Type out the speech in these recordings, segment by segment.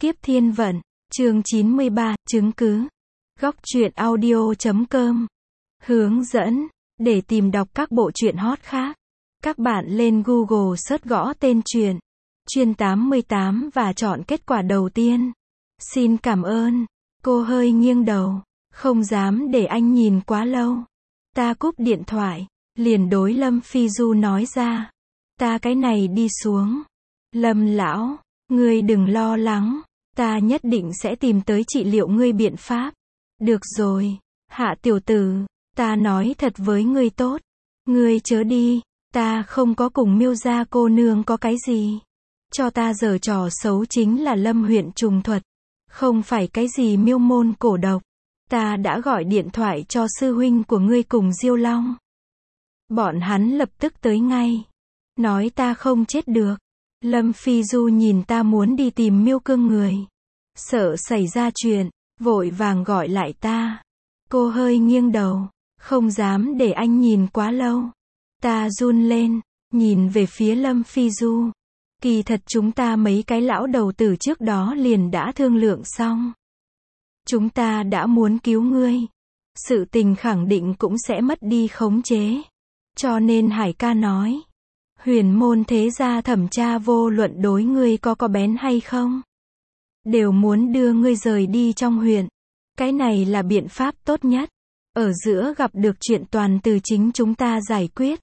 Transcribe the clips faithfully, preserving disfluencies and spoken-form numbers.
Kiếp thiên vận, chương chín mươi ba, chứng cứ. Góc truyện audio chấm com. Hướng dẫn, để tìm đọc các bộ truyện hot khác. Các bạn lên Google search gõ tên truyện, Chuyên tám mươi tám và chọn kết quả đầu tiên. Xin cảm ơn. Cô hơi nghiêng đầu, không dám để anh nhìn quá lâu. Ta cúp điện thoại, liền đối Lâm Phi Du nói ra. Ta cái này đi xuống. Lâm lão, ngươi đừng lo lắng. Ta nhất định sẽ tìm tới trị liệu ngươi biện pháp. Được rồi, Hạ tiểu tử, ta nói thật với ngươi tốt. Ngươi chớ đi, ta không có cùng Miêu gia cô nương có cái gì. Cho ta giở trò xấu chính là Lâm huyện trùng thuật. Không phải cái gì miêu môn cổ độc. Ta đã gọi điện thoại cho sư huynh của ngươi cùng Diêu Long. Bọn hắn lập tức tới ngay. Nói ta không chết được. Lâm Phi Du nhìn ta muốn đi tìm Miêu Cương người. Sợ xảy ra chuyện, vội vàng gọi lại ta. Cô hơi nghiêng đầu, không dám để anh nhìn quá lâu. Ta run lên, nhìn về phía Lâm Phi Du. Kỳ thật chúng ta mấy cái lão đầu tử trước đó liền đã thương lượng xong. Chúng ta đã muốn cứu ngươi. Sự tình khẳng định cũng sẽ mất đi khống chế. Cho nên Hải ca nói. Huyền môn thế gia thẩm tra vô luận đối ngươi có có bén hay không. Đều muốn đưa ngươi rời đi trong huyện. Cái này là biện pháp tốt nhất. Ở giữa gặp được chuyện toàn từ chính chúng ta giải quyết.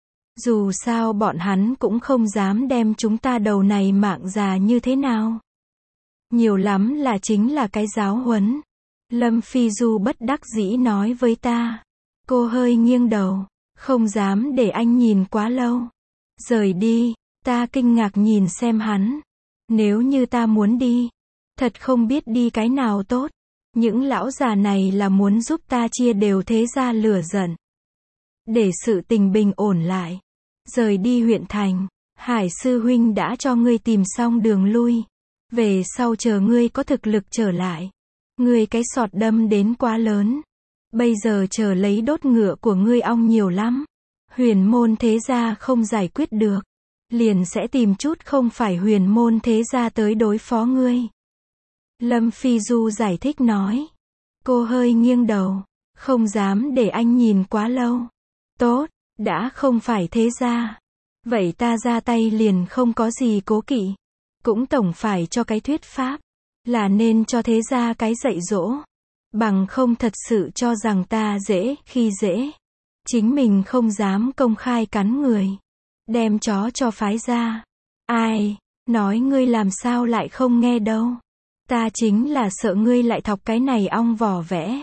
Dù sao bọn hắn cũng không dám đem chúng ta đầu này mạng già như thế nào. Nhiều lắm là chính là cái giáo huấn. Lâm Phi Du bất đắc dĩ nói với ta. Cô hơi nghiêng đầu, không dám để anh nhìn quá lâu. Rời đi, ta kinh ngạc nhìn xem hắn. Nếu như ta muốn đi, thật không biết đi cái nào tốt. Những lão già này là muốn giúp ta chia đều thế gia lửa giận. Để sự tình bình ổn lại. Rời đi huyện thành, Hải sư huynh đã cho ngươi tìm xong đường lui. Về sau chờ ngươi có thực lực trở lại. Ngươi cái sọt đâm đến quá lớn. Bây giờ chờ lấy đốt ngựa của ngươi ong nhiều lắm. Huyền môn thế gia không giải quyết được. Liền sẽ tìm chút không phải huyền môn thế gia tới đối phó ngươi. Lâm Phi Du giải thích nói. Cô hơi nghiêng đầu, không dám để anh nhìn quá lâu. Tốt, đã không phải thế gia. Vậy ta ra tay liền không có gì cố kỵ. Cũng tổng phải cho cái thuyết pháp. Là nên cho thế gia cái dạy dỗ. Bằng không thật sự cho rằng ta dễ khi dễ. Chính mình không dám công khai cắn người. Đem chó cho phái ra. Ai, nói ngươi làm sao lại không nghe đâu. Ta chính là sợ ngươi lại thọc cái này ong vỏ vẽ.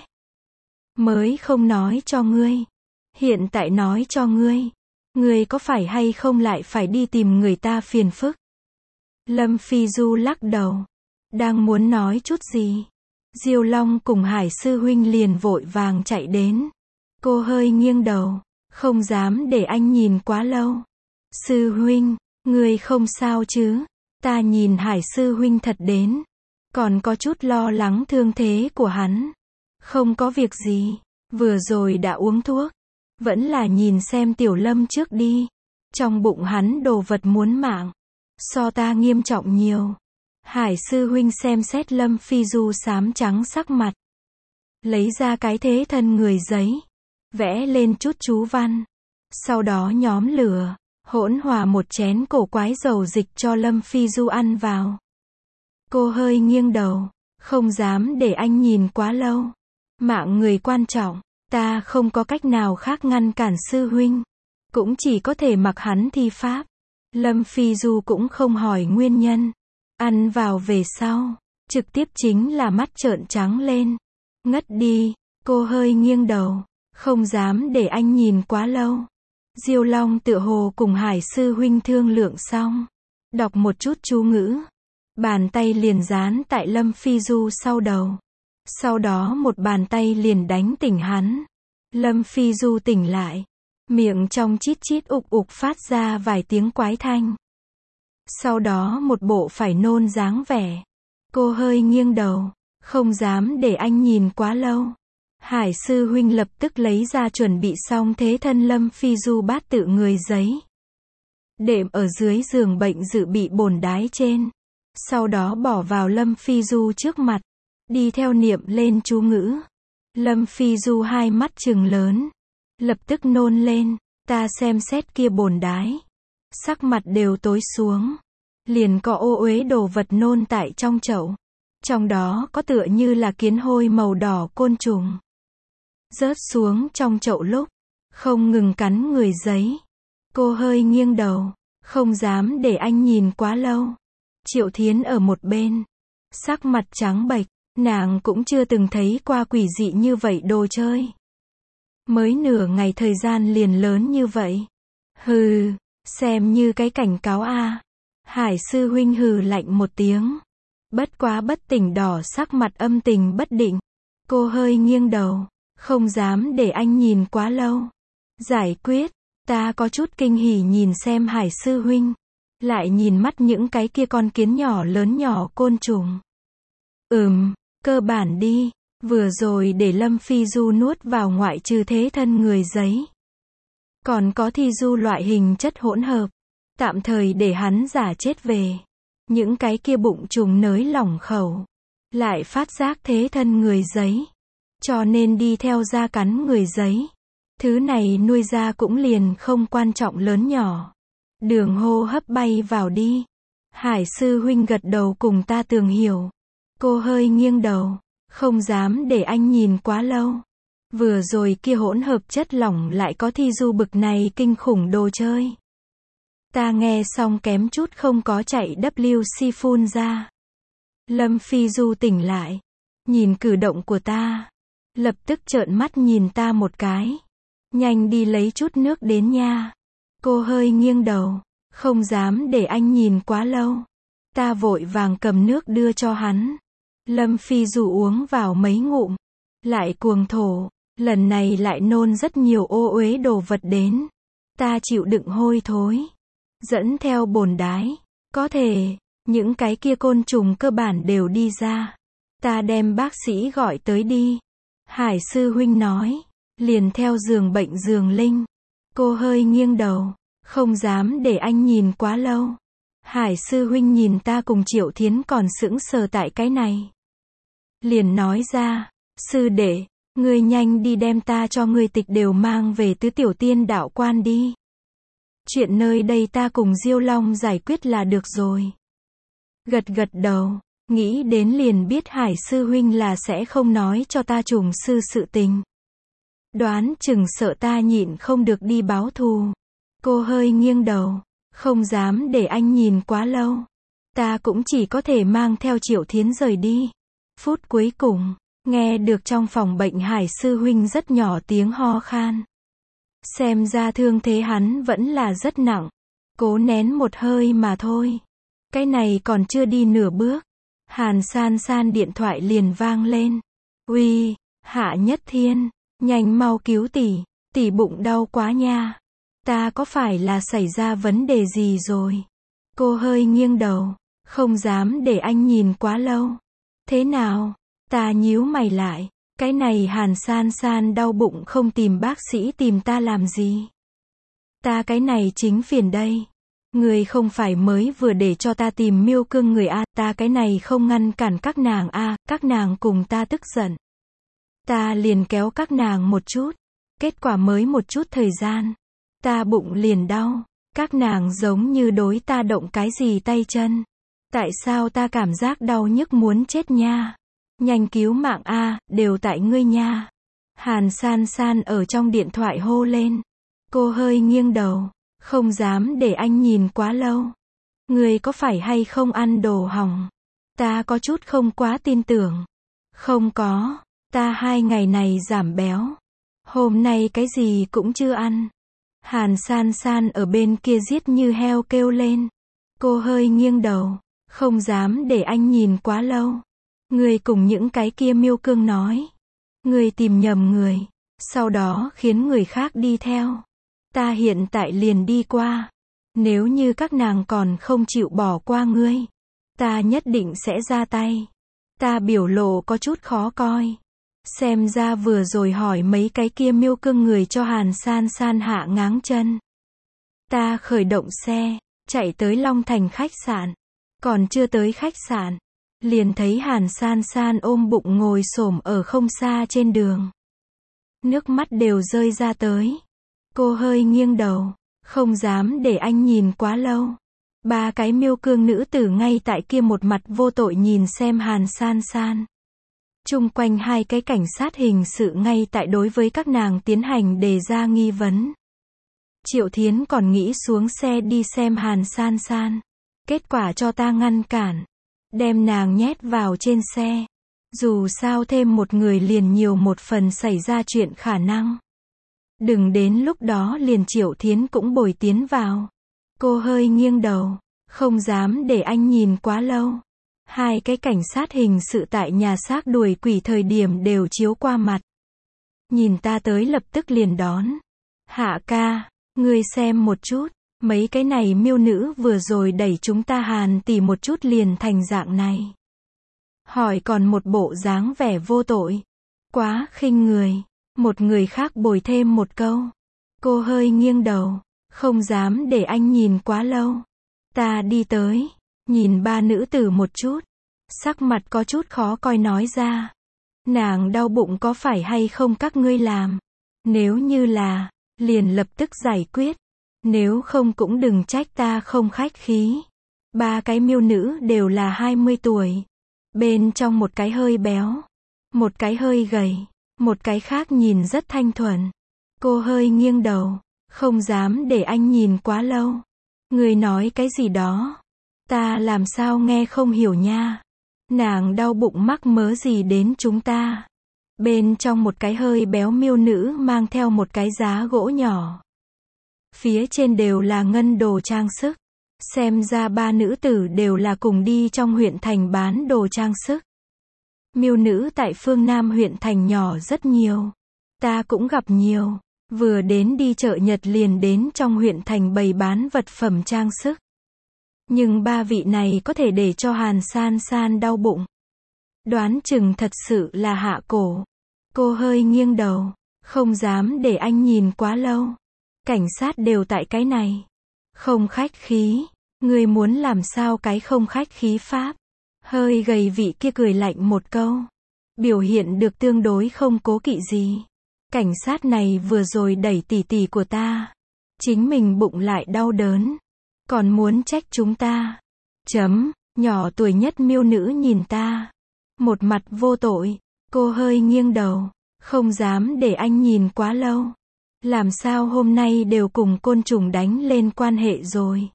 Mới không nói cho ngươi. Hiện tại nói cho ngươi. Ngươi có phải hay không lại phải đi tìm người ta phiền phức. Lâm Phi Du lắc đầu. Đang muốn nói chút gì. Diêu Long cùng Hải sư huynh liền vội vàng chạy đến. Cô hơi nghiêng đầu, không dám để anh nhìn quá lâu. Sư huynh, ngươi không sao chứ? Ta nhìn Hải sư huynh thật đến. Còn có chút lo lắng thương thế của hắn. Không có việc gì, vừa rồi đã uống thuốc. Vẫn là nhìn xem Tiểu Lâm trước đi. Trong bụng hắn đồ vật muốn mạng. So ta nghiêm trọng nhiều. Hải sư huynh xem xét Lâm Phi Du xám trắng sắc mặt. Lấy ra cái thế thân người giấy. Vẽ lên chút chú văn. Sau đó nhóm lửa, hỗn hòa một chén cổ quái dầu dịch cho Lâm Phi Du ăn vào. Cô hơi nghiêng đầu, không dám để anh nhìn quá lâu. Mạng người quan trọng, ta không có cách nào khác ngăn cản sư huynh. Cũng chỉ có thể mặc hắn thi pháp. Lâm Phi Du cũng không hỏi nguyên nhân. Ăn vào về sau, trực tiếp chính là mắt trợn trắng lên. Ngất đi, cô hơi nghiêng đầu, không dám để anh nhìn quá lâu. Diêu Long tựa hồ cùng Hải sư huynh thương lượng xong. Đọc một chút chú ngữ. Bàn tay liền dán tại Lâm Phi Du sau đầu. Sau đó một bàn tay liền đánh tỉnh hắn. Lâm Phi Du tỉnh lại. Miệng trong chít chít ục ục phát ra vài tiếng quái thanh. Sau đó một bộ phải nôn dáng vẻ. Cô hơi nghiêng đầu, không dám để anh nhìn quá lâu. Hải sư huynh lập tức lấy ra chuẩn bị xong thế thân Lâm Phi Du bát tự người giấy. Đệm ở dưới giường bệnh dự bị bồn đái trên. Sau đó bỏ vào Lâm Phi Du trước mặt. Đi theo niệm lên chú ngữ. Lâm Phi Du hai mắt trừng lớn. Lập tức nôn lên. Ta xem xét kia bồn đái. Sắc mặt đều tối xuống. Liền có ô uế đồ vật nôn tại trong chậu. Trong đó có tựa như là kiến hôi màu đỏ côn trùng. Rớt xuống trong chậu lúc. Không ngừng cắn người giấy. Cô hơi nghiêng đầu. Không dám để anh nhìn quá lâu. Triệu Thiến ở một bên. Sắc mặt trắng bệch. Nàng cũng chưa từng thấy qua quỷ dị như vậy đồ chơi. Mới nửa ngày thời gian liền lớn như vậy. Hừ, xem như cái cảnh cáo a. Hải sư huynh hừ lạnh một tiếng. Bất quá bất tỉnh đỏ sắc mặt âm tình bất định. Cô hơi nghiêng đầu. Không dám để anh nhìn quá lâu. Giải quyết. Ta có chút kinh hỉ nhìn xem Hải sư huynh. Lại nhìn mắt những cái kia con kiến nhỏ lớn nhỏ côn trùng. Ừm, cơ bản đi. Vừa rồi để Lâm Phi Du nuốt vào ngoại trừ thế thân người giấy. Còn có thi du loại hình chất hỗn hợp. Tạm thời để hắn giả chết về. Những cái kia bụng trùng nới lỏng khẩu. Lại phát giác thế thân người giấy. Cho nên đi theo da cắn người giấy. Thứ này nuôi ra cũng liền không quan trọng lớn nhỏ. Đường hô hấp bay vào đi. Hải sư huynh gật đầu cùng ta tường hiểu. Cô hơi nghiêng đầu. Không dám để anh nhìn quá lâu. Vừa rồi kia hỗn hợp chất lỏng lại có thi du bực này kinh khủng đồ chơi. Ta nghe xong kém chút không có chạy W C phun ra. Lâm Phi Du tỉnh lại. Nhìn cử động của ta. Lập tức trợn mắt nhìn ta một cái. Nhanh đi lấy chút nước đến nha. Cô hơi nghiêng đầu. Không dám để anh nhìn quá lâu. Ta vội vàng cầm nước đưa cho hắn. Lâm Phi Du uống vào mấy ngụm. Lại cuồng thổ. Lần này lại nôn rất nhiều ô uế đồ vật đến. Ta chịu đựng hôi thối. Dẫn theo bồn đái. Có thể, những cái kia côn trùng cơ bản đều đi ra. Ta đem bác sĩ gọi tới đi. Hải sư huynh nói. Liền theo giường bệnh giường linh. Cô hơi nghiêng đầu. Không dám để anh nhìn quá lâu. Hải sư huynh nhìn ta cùng Triệu Thiến còn sững sờ tại cái này. Liền nói ra. Sư đệ, ngươi nhanh đi đem ta cho ngươi tịch đều mang về tứ tiểu tiên đạo quan đi. Chuyện nơi đây ta cùng Diêu Long giải quyết là được rồi. Gật gật đầu. Nghĩ đến liền biết Hải sư huynh là sẽ không nói cho ta trùng sư sự tình. Đoán chừng sợ ta nhịn không được đi báo thù. Cô hơi nghiêng đầu. Không dám để anh nhìn quá lâu. Ta cũng chỉ có thể mang theo Triệu Thiến rời đi. Phút cuối cùng, nghe được trong phòng bệnh Hải sư huynh rất nhỏ tiếng ho khan. Xem ra thương thế hắn vẫn là rất nặng. Cố nén một hơi mà thôi. Cái này còn chưa đi nửa bước. Hàn San San điện thoại liền vang lên. Uy, Hạ Nhất Thiên, nhanh mau cứu tỷ, tỷ bụng đau quá nha. Ta có phải là xảy ra vấn đề gì rồi? Cô hơi nghiêng đầu, không dám để anh nhìn quá lâu. Thế nào? Ta nhíu mày lại. Cái này Hàn San San đau bụng không tìm bác sĩ tìm ta làm gì? Ta cái này chính phiền đây. Người không phải mới vừa để cho ta tìm miêu cương người a, ta cái này không ngăn cản các nàng a, các nàng cùng ta tức giận. Ta liền kéo các nàng một chút. Kết quả mới một chút thời gian. Ta bụng liền đau. Các nàng giống như đối ta động cái gì tay chân. Tại sao ta cảm giác đau nhức muốn chết nha? Nhanh cứu mạng a, đều tại ngươi nha. Hàn San San ở trong điện thoại hô lên. Cô hơi nghiêng đầu. Không dám để anh nhìn quá lâu. Ngươi có phải hay không ăn đồ hỏng? Ta có chút không quá tin tưởng. Không có. Ta hai ngày này giảm béo. Hôm nay cái gì cũng chưa ăn. Hàn San San ở bên kia giết như heo kêu lên. Cô hơi nghiêng đầu. Không dám để anh nhìn quá lâu. Ngươi cùng những cái kia miêu cương nói. Ngươi tìm nhầm người. Sau đó khiến người khác đi theo. Ta hiện tại liền đi qua. Nếu như các nàng còn không chịu bỏ qua ngươi. Ta nhất định sẽ ra tay. Ta biểu lộ có chút khó coi. Xem ra vừa rồi hỏi mấy cái kia miêu cương người cho Hàn San San hạ ngáng chân. Ta khởi động xe. Chạy tới Long Thành khách sạn. Còn chưa tới khách sạn, liền thấy Hàn San San ôm bụng ngồi xổm ở không xa trên đường. Nước mắt đều rơi ra tới. Cô hơi nghiêng đầu, không dám để anh nhìn quá lâu. Ba cái miêu cương nữ tử ngay tại kia một mặt vô tội nhìn xem Hàn San San. Chung quanh hai cái cảnh sát hình sự ngay tại đối với các nàng tiến hành đề ra nghi vấn. Triệu Thiến còn nghĩ xuống xe đi xem Hàn San San. Kết quả cho ta ngăn cản. Đem nàng nhét vào trên xe. Dù sao thêm một người liền nhiều một phần xảy ra chuyện khả năng. Đừng đến lúc đó liền Triệu Thiến cũng bồi tiến vào. Cô hơi nghiêng đầu, không dám để anh nhìn quá lâu. Hai cái cảnh sát hình sự tại nhà xác đuổi quỷ thời điểm đều chiếu qua mặt. Nhìn ta tới lập tức liền đón. Hạ ca, ngươi xem một chút, mấy cái này miêu nữ vừa rồi đẩy chúng ta Hàn tỷ một chút liền thành dạng này. Hỏi còn một bộ dáng vẻ vô tội. Quá khinh người. Một người khác bồi thêm một câu. Cô hơi nghiêng đầu, không dám để anh nhìn quá lâu. Ta đi tới, nhìn ba nữ tử một chút. Sắc mặt có chút khó coi nói ra. Nàng đau bụng có phải hay không các ngươi làm? Nếu như là, liền lập tức giải quyết. Nếu không cũng đừng trách ta không khách khí. Ba cái miêu nữ đều là hai mươi tuổi. Bên trong một cái hơi béo, một cái hơi gầy, một cái khác nhìn rất thanh thuần. Cô hơi nghiêng đầu, không dám để anh nhìn quá lâu. Người nói cái gì đó? Ta làm sao nghe không hiểu nha. Nàng đau bụng mắc mớ gì đến chúng ta? Bên trong một cái hơi béo miêu nữ mang theo một cái giá gỗ nhỏ. Phía trên đều là ngân đồ trang sức. Xem ra ba nữ tử đều là cùng đi trong huyện thành bán đồ trang sức. Miêu nữ tại phương Nam huyện thành nhỏ rất nhiều. Ta cũng gặp nhiều. Vừa đến đi chợ Nhật liền đến trong huyện thành bày bán vật phẩm trang sức. Nhưng ba vị này có thể để cho Hàn San San đau bụng. Đoán chừng thật sự là hạ cổ. Cô hơi nghiêng đầu, không dám để anh nhìn quá lâu. Cảnh sát đều tại cái này. Không khách khí. Ngươi muốn làm sao cái không khách khí pháp? Hơi gầy vị kia cười lạnh một câu. Biểu hiện được tương đối không cố kỵ gì. Cảnh sát này vừa rồi đẩy tỷ tỷ của ta. Chính mình bụng lại đau đớn. Còn muốn trách chúng ta. Chấm, nhỏ tuổi nhất miêu nữ nhìn ta. Một mặt vô tội. Cô hơi nghiêng đầu. Không dám để anh nhìn quá lâu. Làm sao hôm nay đều cùng côn trùng đánh lên quan hệ rồi.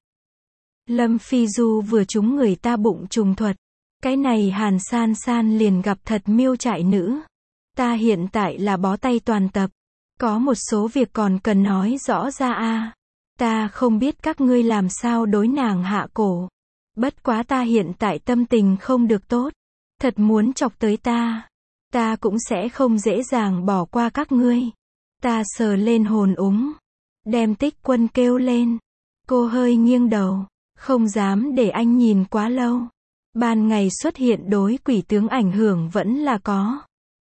Lâm Phi Du vừa trúng người ta bụng trùng thuật. Cái này Hàn San San liền gặp thật miêu trại nữ. Ta hiện tại là bó tay toàn tập. Có một số việc còn cần nói rõ ra a. Ta không biết các ngươi làm sao đối nàng hạ cổ. Bất quá ta hiện tại tâm tình không được tốt. Thật muốn chọc tới ta. Ta cũng sẽ không dễ dàng bỏ qua các ngươi. Ta sờ lên hồn úng. Đem Tích Quân kêu lên. Cô hơi nghiêng đầu. Không dám để anh nhìn quá lâu. Ban ngày xuất hiện đối quỷ tướng ảnh hưởng vẫn là có.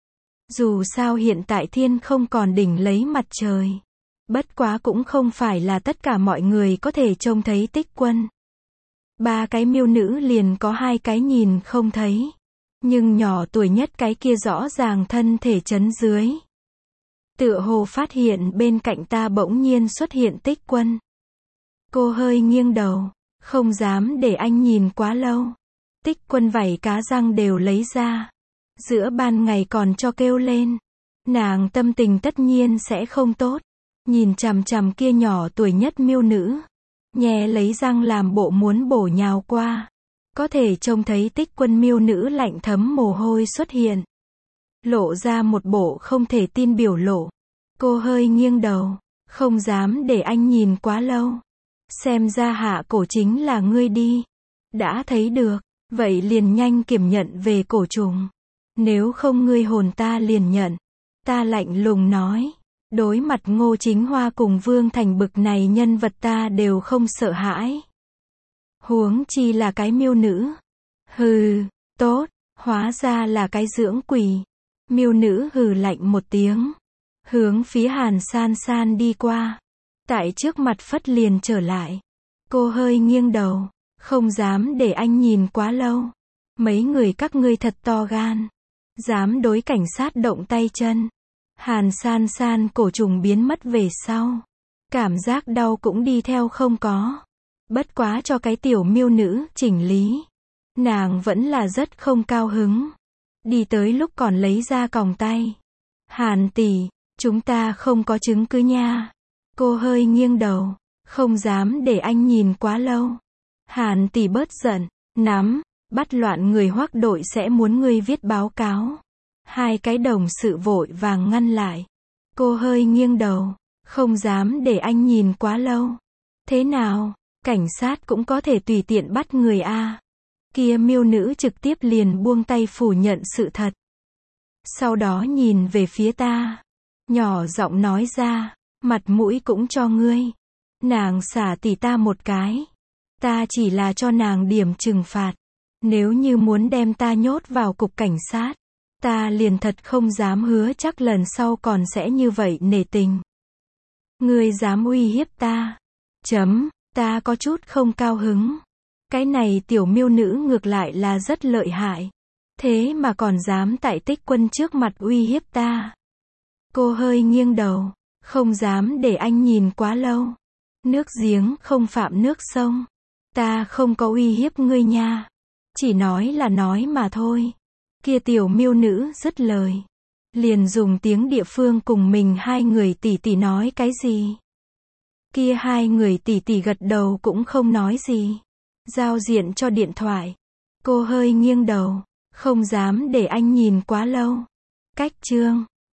Dù sao hiện tại thiên không còn đỉnh lấy mặt trời. Bất quá cũng không phải là tất cả mọi người có thể trông thấy Tích Quân. Ba cái miêu nữ liền có hai cái nhìn không thấy. Nhưng nhỏ tuổi nhất cái kia rõ ràng thân thể chấn dưới. Tựa hồ phát hiện bên cạnh ta bỗng nhiên xuất hiện Tích Quân. Cô hơi nghiêng đầu. Không dám để anh nhìn quá lâu. Tích Quân vảy cá răng đều lấy ra. Giữa ban ngày còn cho kêu lên. Nàng tâm tình tất nhiên sẽ không tốt. Nhìn chằm chằm kia nhỏ tuổi nhất miêu nữ. Nhè lấy răng làm bộ muốn bổ nhào qua. Có thể trông thấy Tích Quân miêu nữ lạnh thấm mồ hôi xuất hiện. Lộ ra một bộ không thể tin biểu lộ. Cô hơi nghiêng đầu. Không dám để anh nhìn quá lâu. Xem ra hạ cổ chính là ngươi đi. Đã thấy được, vậy liền nhanh kiểm nhận về cổ trùng. Nếu không ngươi hồn ta liền nhận. Ta lạnh lùng nói. Đối mặt Ngô Chính Hoa cùng Vương Thành bực này nhân vật ta đều không sợ hãi. Huống chi là cái miêu nữ. Hừ, tốt, hóa ra là cái dưỡng quỷ. Miêu nữ hừ lạnh một tiếng. Hướng phía Hàn San San đi qua. Tại trước mặt phất liền trở lại. Cô hơi nghiêng đầu. Không dám để anh nhìn quá lâu. Mấy người các ngươi thật to gan. Dám đối cảnh sát động tay chân. Hàn San San cổ trùng biến mất về sau. Cảm giác đau cũng đi theo không có. Bất quá cho cái tiểu miêu nữ chỉnh lý. Nàng vẫn là rất không cao hứng. Đi tới lúc còn lấy ra còng tay. Hàn tỷ, chúng ta không có chứng cứ nha. Cô hơi nghiêng đầu. Không dám để anh nhìn quá lâu. Hàn tỷ bớt giận. Nắm, bắt loạn người Hoắc đội sẽ muốn ngươi viết báo cáo. Hai cái đồng sự vội vàng ngăn lại. Cô hơi nghiêng đầu. Không dám để anh nhìn quá lâu. Thế nào, cảnh sát cũng có thể tùy tiện bắt người a. Kia miêu nữ trực tiếp liền buông tay phủ nhận sự thật. Sau đó nhìn về phía ta. Nhỏ giọng nói ra, mặt mũi cũng cho ngươi. Nàng xả tỷ ta một cái. Ta chỉ là cho nàng điểm trừng phạt. Nếu như muốn đem ta nhốt vào cục cảnh sát, ta liền thật không dám hứa chắc lần sau còn sẽ như vậy nể tình. Ngươi dám uy hiếp ta. Chấm, ta có chút không cao hứng. Cái này tiểu miêu nữ ngược lại là rất lợi hại. Thế mà còn dám tại Tích Quân trước mặt uy hiếp ta. Cô hơi nghiêng đầu. Không dám để anh nhìn quá lâu. Nước giếng không phạm nước sông. Ta không có uy hiếp ngươi nha. Chỉ nói là nói mà thôi. Kia tiểu miêu nữ dứt lời. Liền dùng tiếng địa phương cùng mình hai người tỷ tỷ nói cái gì. Kia hai người tỷ tỷ gật đầu cũng không nói gì. Giao diện cho điện thoại. Cô hơi nghiêng đầu. Không dám để anh nhìn quá lâu. Cách chương.